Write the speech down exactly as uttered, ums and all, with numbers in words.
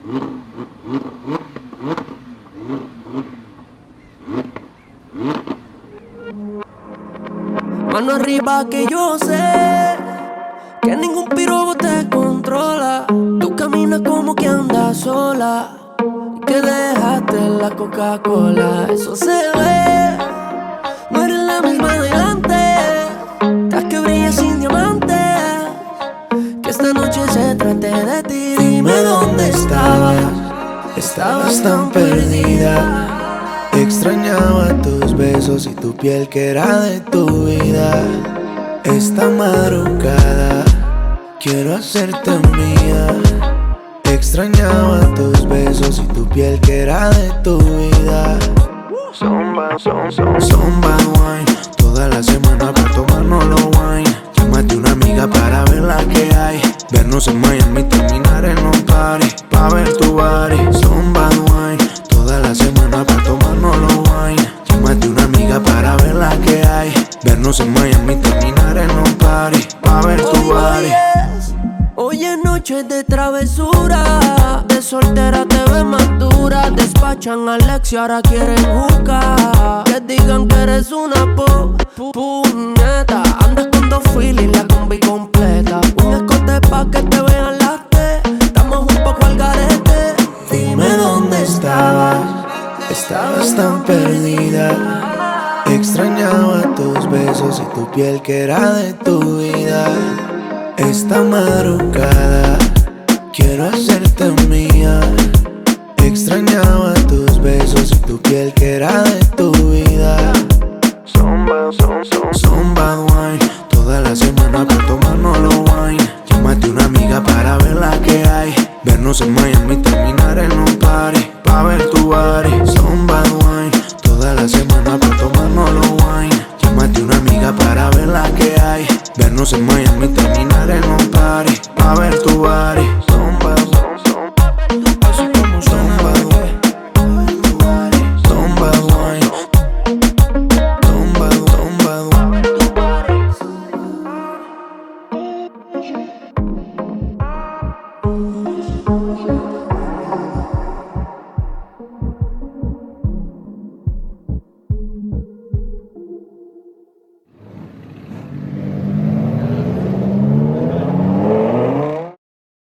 Mano arriba que yo sé que ningún pirobo te controla. Tú caminas como que andas sola, que dejaste la Coca-Cola. Eso se ve, no eres la misma de antes. Estás que brillas sin diamantes. Que esta noche se trate de ti. Dime dónde estabas, estabas tan perdida. Extrañaba tus besos y tu piel que era de tu vida. Esta madrugada quiero hacerte mía. Extrañaba tus besos y tu piel que era de tu vida. Zomba, zomba, zomba, zomba wine. Toda la semana para tomarnos los wine. Llámate una amiga para ver la que hay. Vernos en Miami, terminar en un party pa' ver tu body. Zomba wine. Toda la semana para tomarnos los wine. Llámate una amiga para ver la que hay. Vernos en Miami, terminar en un party pa' ver tu body. Hoy es noche de travesura. De soltera te ves más dura. Despachan a Alex y ahora quieren jugar. Que digan que eres una po, pu, puñeta. Andas con dos filis, la combi completa. Un escote pa' que te vean las T. Estamos un poco al garete. Dime dónde estabas, estabas tan perdida. Extrañaba tus besos y tu piel que era de tu vida. Esta madrugada quiero hacerte mía. Extrañaba tus besos y tu piel que era de tu vida. Zomba, zomba, zomba, zomba wine. Toda la semana para tomarnos los wine. Llámate una amiga para ver la que hay. Vernos en Miami, terminar en un party pa' ver tu body. Zomba wine. Toda la semana para tomarnos los wine. Llámate una amiga para ver la que hay. Vernos en Miami, terminar en un party pa' ver tu body.